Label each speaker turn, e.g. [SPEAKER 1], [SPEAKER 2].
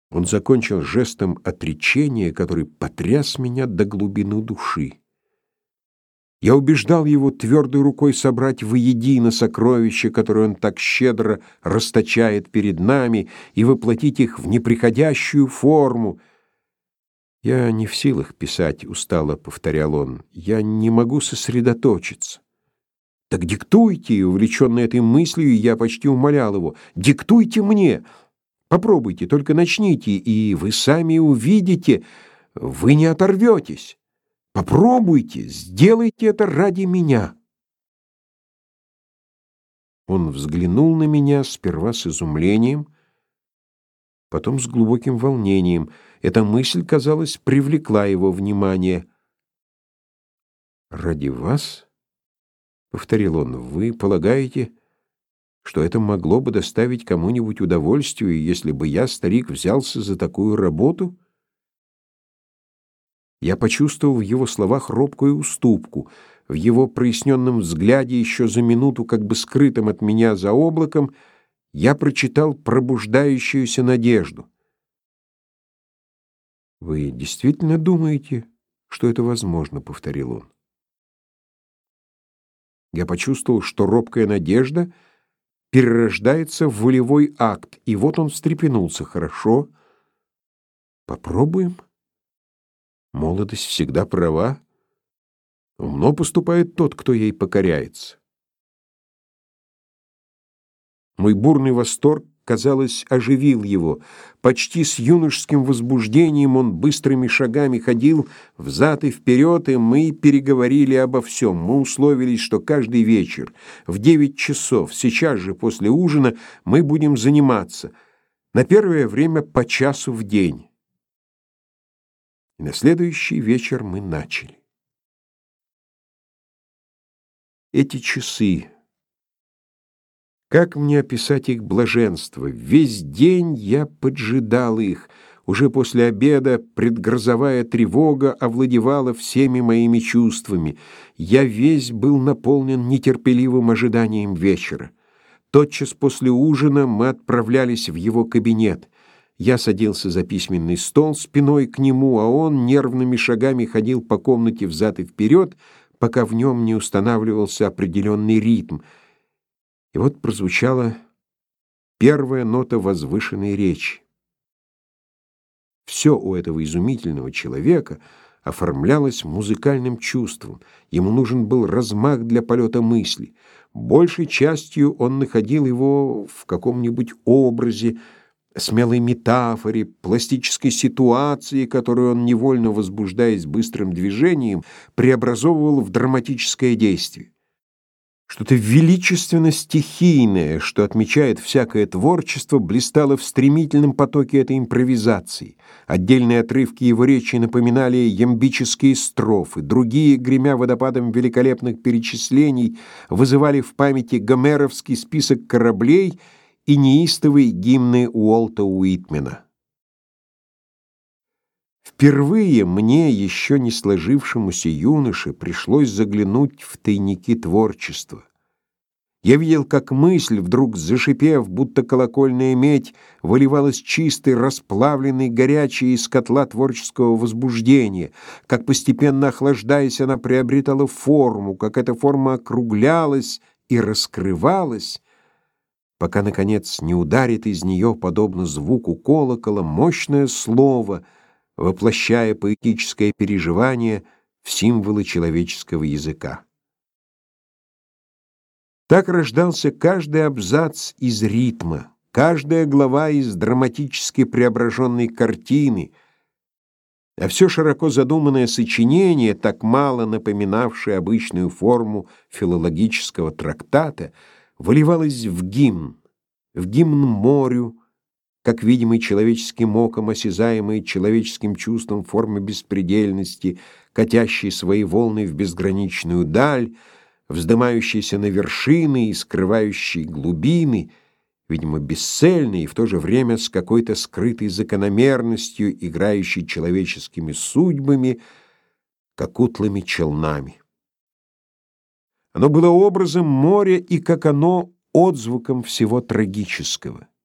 [SPEAKER 1] Он закончил жестом отречения, который потряс меня до глубины души. Я убеждал его твердой рукой собрать воедино сокровища, которые он так щедро расточает перед нами, и воплотить их в неприходящую форму. «Я не в силах писать», — устало повторял он. «Я не могу сосредоточиться». «Так диктуйте», — увлеченный этой мыслью, я почти умолял его. «Диктуйте мне! Попробуйте, только начните, и вы сами увидите, вы не оторветесь. Попробуйте, сделайте это ради меня». Он взглянул на меня сперва с изумлением, потом с глубоким волнением. Эта мысль, казалось, привлекла его внимание. «Ради вас?» — повторил он. «Вы полагаете, что это могло бы доставить кому-нибудь удовольствие, если бы я, старик, взялся за такую работу?» Я почувствовал в его словах робкую уступку, в его проясненном взгляде, еще за минуту как бы скрытым от меня за облаком, я прочитал пробуждающуюся надежду. «Вы действительно думаете, что это возможно?» — повторил он. Я почувствовал, что робкая надежда перерождается в волевой акт, и вот он встрепенулся. «Хорошо, попробуем. Молодость всегда права. Умно поступает тот, кто ей покоряется». Мой бурный восторг, казалось, оживил его. Почти с юношеским возбуждением он быстрыми шагами ходил взад и вперед, и мы переговорили обо всем. Мы условились, что каждый вечер в 9 часов, сейчас же после ужина, мы будем заниматься. На первое время по часу в день. И на следующий вечер мы начали. Эти часы, как мне описать их блаженство? Весь день я поджидал их. Уже после обеда предгрозовая тревога овладевала всеми моими чувствами. Я весь был наполнен нетерпеливым ожиданием вечера. Тотчас после ужина мы отправлялись в его кабинет. Я садился за письменный стол спиной к нему, а он нервными шагами ходил по комнате взад и вперед, пока в нем не устанавливался определенный ритм. И вот прозвучала первая нота возвышенной речи. Все у этого изумительного человека оформлялось музыкальным чувством. Ему нужен был размах для полета мысли. Большей частью он находил его в каком-нибудь образе, смелой метафоре, пластической ситуации, которую он, невольно возбуждаясь быстрым движением, преобразовывал в драматическое действие. Что-то величественно-стихийное, что отмечает всякое творчество, блистало в стремительном потоке этой импровизации. Отдельные отрывки его речи напоминали ямбические строфы, другие, гремя водопадом великолепных перечислений, вызывали в памяти гомеровский список кораблей и неистовые гимны Уолта Уитмена. Впервые мне, еще не сложившемуся юноше, пришлось заглянуть в тайники творчества. Я видел, как мысль, вдруг зашипев, будто колокольная медь, выливалась чистой, расплавленной, горячей из котла творческого возбуждения, как, постепенно охлаждаясь, она приобретала форму, как эта форма округлялась и раскрывалась, пока, наконец, не ударит из нее, подобно звуку колокола, мощное слово, воплощая поэтическое переживание в символы человеческого языка. Так рождался каждый абзац из ритма, каждая глава из драматически преображенной картины, а все широко задуманное сочинение, так мало напоминавшее обычную форму филологического трактата, выливалось в гимн морю, как видимый человеческим оком, осязаемый человеческим чувством формы беспредельности, катящий свои волны в безграничную даль, вздымающийся на вершины и скрывающий глубины, видимо, бесцельный и в то же время с какой-то скрытой закономерностью, играющий человеческими судьбами, как утлыми челнами. Оно было образом моря и, как оно, отзвуком всего трагического.